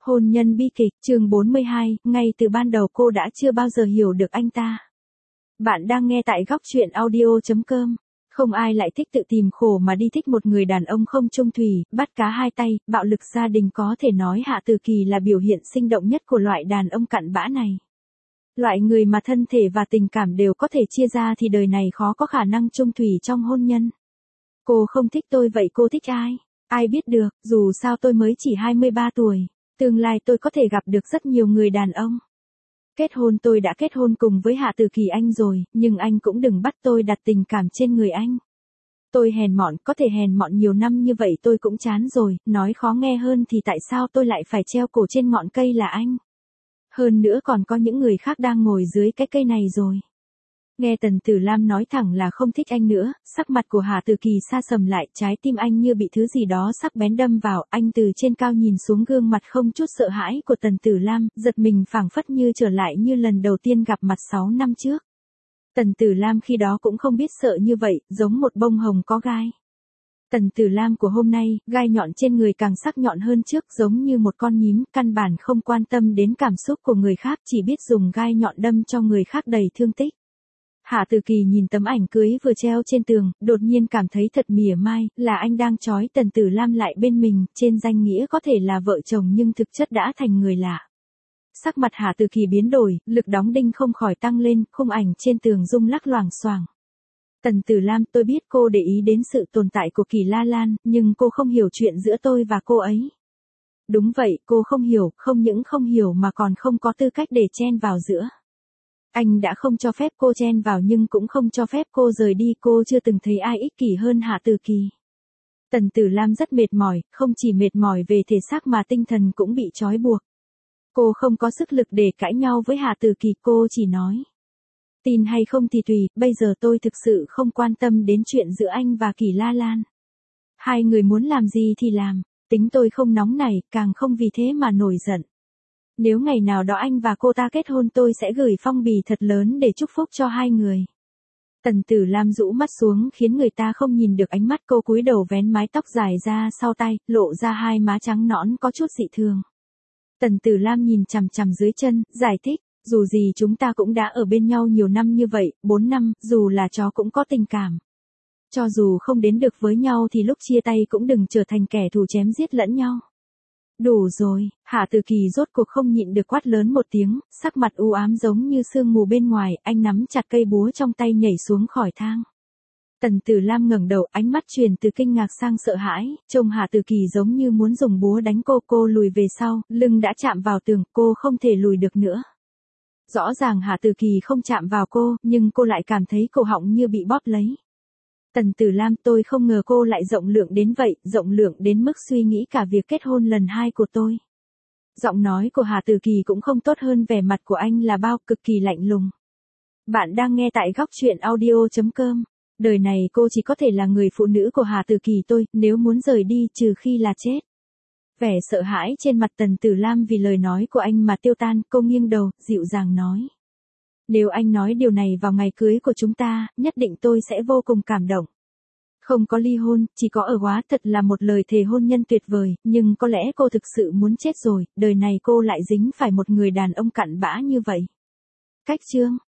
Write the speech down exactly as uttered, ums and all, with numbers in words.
Hôn nhân bi kịch, chương bốn mươi hai, ngay từ ban đầu cô đã chưa bao giờ hiểu được anh ta. Bạn đang nghe tại góc truyện audio chấm com. Không ai lại thích tự tìm khổ mà đi thích một người đàn ông không chung thủy, bắt cá hai tay, bạo lực gia đình, có thể nói Hạ Từ Kỳ là biểu hiện sinh động nhất của loại đàn ông cặn bã này. Loại người mà thân thể và tình cảm đều có thể chia ra thì đời này khó có khả năng chung thủy trong hôn nhân. Cô không thích tôi, vậy cô thích ai? Ai biết được, dù sao tôi mới chỉ hai mươi ba tuổi. Tương lai tôi có thể gặp được rất nhiều người đàn ông. Kết hôn, tôi đã kết hôn cùng với Hạ Từ Kỳ anh rồi, nhưng anh cũng đừng bắt tôi đặt tình cảm trên người anh. Tôi hèn mọn, có thể hèn mọn nhiều năm như vậy tôi cũng chán rồi, nói khó nghe hơn thì tại sao tôi lại phải treo cổ trên ngọn cây là anh? Hơn nữa còn có những người khác đang ngồi dưới cái cây này rồi. Nghe Tần Tử Lam nói thẳng là không thích anh nữa, sắc mặt của Hạ Từ Kỳ sa sầm lại, trái tim anh như bị thứ gì đó sắc bén đâm vào, anh từ trên cao nhìn xuống gương mặt không chút sợ hãi của Tần Tử Lam, giật mình phảng phất như trở lại như lần đầu tiên gặp mặt sáu năm trước. Tần Tử Lam khi đó cũng không biết sợ như vậy, giống một bông hồng có gai. Tần Tử Lam của hôm nay, gai nhọn trên người càng sắc nhọn hơn trước, giống như một con nhím, căn bản không quan tâm đến cảm xúc của người khác, chỉ biết dùng gai nhọn đâm cho người khác đầy thương tích. Hạ Từ Kỳ nhìn tấm ảnh cưới vừa treo trên tường, đột nhiên cảm thấy thật mỉa mai, là anh đang trói Tần Tử Lam lại bên mình, trên danh nghĩa có thể là vợ chồng nhưng thực chất đã thành người lạ. Sắc mặt Hạ Từ Kỳ biến đổi, lực đóng đinh không khỏi tăng lên, khung ảnh trên tường rung lắc loảng xoảng. Tần Tử Lam, tôi biết cô để ý đến sự tồn tại của Kỳ La Lan, nhưng cô không hiểu chuyện giữa tôi và cô ấy. Đúng vậy, cô không hiểu, không những không hiểu mà còn không có tư cách để chen vào giữa. Anh đã không cho phép cô chen vào nhưng cũng không cho phép cô rời đi, cô chưa từng thấy ai ích kỷ hơn Hạ Từ Kỳ. Tần Tử Lam rất mệt mỏi, không chỉ mệt mỏi về thể xác mà tinh thần cũng bị trói buộc. Cô không có sức lực để cãi nhau với Hạ Từ Kỳ, cô chỉ nói. Tin hay không thì tùy, bây giờ tôi thực sự không quan tâm đến chuyện giữa anh và Kỳ La Lan. Hai người muốn làm gì thì làm, tính tôi không nóng nảy, càng không vì thế mà nổi giận. Nếu ngày nào đó anh và cô ta kết hôn tôi sẽ gửi phong bì thật lớn để chúc phúc cho hai người. Tần Tử Lam rũ mắt xuống khiến người ta không nhìn được ánh mắt, cô cúi đầu vén mái tóc dài ra sau tay, lộ ra hai má trắng nõn có chút dị thường. Tần Tử Lam nhìn chằm chằm dưới chân, giải thích, dù gì chúng ta cũng đã ở bên nhau nhiều năm như vậy, bốn năm, dù là chó cũng có tình cảm. Cho dù không đến được với nhau thì lúc chia tay cũng đừng trở thành kẻ thù chém giết lẫn nhau. Đủ rồi, Hạ Từ Kỳ rốt cuộc không nhịn được quát lớn một tiếng, sắc mặt u ám giống như sương mù bên ngoài, anh nắm chặt cây búa trong tay nhảy xuống khỏi thang. Tần Tử Lam ngẩng đầu, ánh mắt chuyển từ kinh ngạc sang sợ hãi, trông Hạ Từ Kỳ giống như muốn dùng búa đánh cô, cô lùi về sau, lưng đã chạm vào tường, cô không thể lùi được nữa. Rõ ràng Hạ Từ Kỳ không chạm vào cô, nhưng cô lại cảm thấy cổ họng như bị bóp lấy. Tần Tử Lam, tôi không ngờ cô lại rộng lượng đến vậy, rộng lượng đến mức suy nghĩ cả việc kết hôn lần hai của tôi. Giọng nói của Hạ Từ Kỳ cũng không tốt hơn vẻ mặt của anh là bao, cực kỳ lạnh lùng. Bạn đang nghe tại góc truyện audio chấm com. Đời này cô chỉ có thể là người phụ nữ của Hạ Từ Kỳ tôi, nếu muốn rời đi trừ khi là chết. Vẻ sợ hãi trên mặt Tần Tử Lam vì lời nói của anh mà tiêu tan, cô nghiêng đầu, dịu dàng nói. Nếu anh nói điều này vào ngày cưới của chúng ta, nhất định tôi sẽ vô cùng cảm động. Không có ly hôn, chỉ có ở hóa, thật là một lời thề hôn nhân tuyệt vời, nhưng có lẽ cô thực sự muốn chết rồi, đời này cô lại dính phải một người đàn ông cặn bã như vậy. Cách chương.